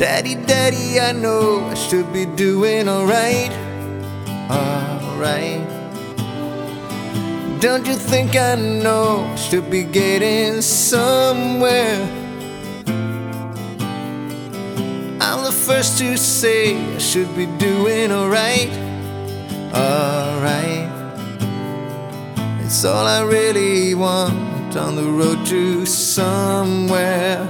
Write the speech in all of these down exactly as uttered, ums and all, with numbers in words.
Daddy, daddy, I know I should be doing alright, alright. Don't you think I know I should be getting somewhere? I'm the first to say I should be doing alright, alright. It's all I really want on the road to somewhere.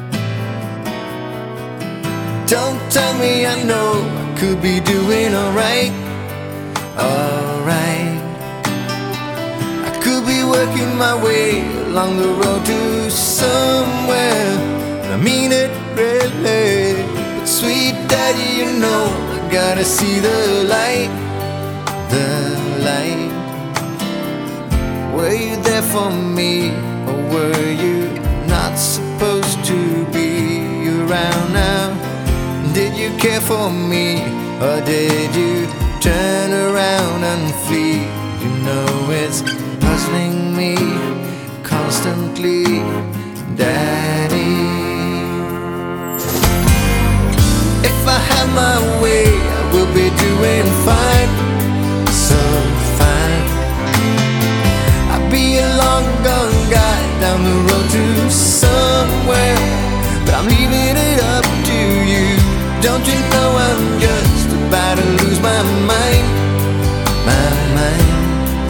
Don't tell me I know I could be doing alright, alright. I could be working my way along the road to somewhere, and I mean it really. But sweet daddy, you know I gotta see the light, the light. Were you there for me, or were you not supposed to be around now? Did you care for me, or did you turn around and flee? You know it's puzzling me constantly, Daddy. If I had my way, I will be doing fine, so fine. I'd be a long gone guy down the road to somewhere, but I'm leaving it up to you. Don't you know I'm just about to lose my mind, my mind.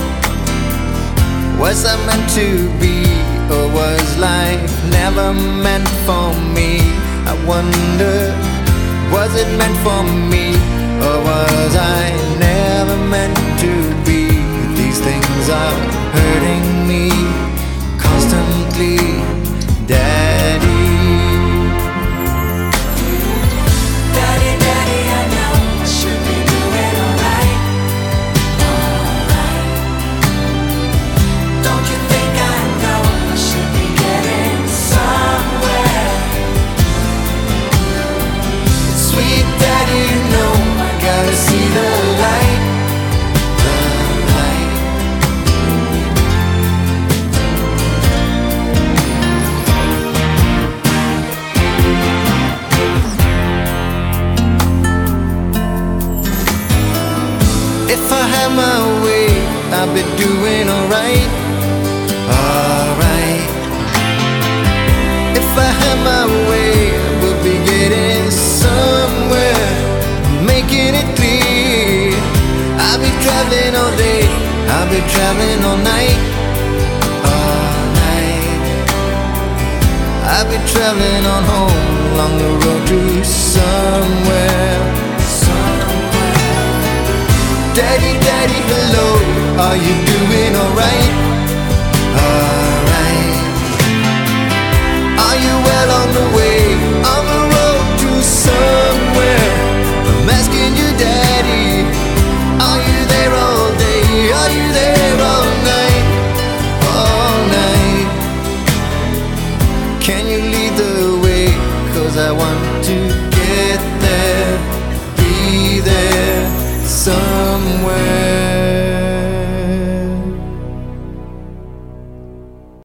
Was I meant to be, or was life never meant for me? I wonder, was it meant for me, or was I never meant to be? These things are hurting me constantly, Daddy. If I had my way, I'd be doing alright, alright. If I had my way, I would be getting somewhere, making it clear. I'll be traveling all day, I'll be traveling all night, all night. I'll be traveling on home along the road to somewhere. Daddy, daddy, hello, are you doing alright, alright? Are you well on the way, on the road to somewhere? I'm asking you, daddy, are you there all day, are you there all night, all night? Can you lead the way, 'cause I want to get there, be there somewhere.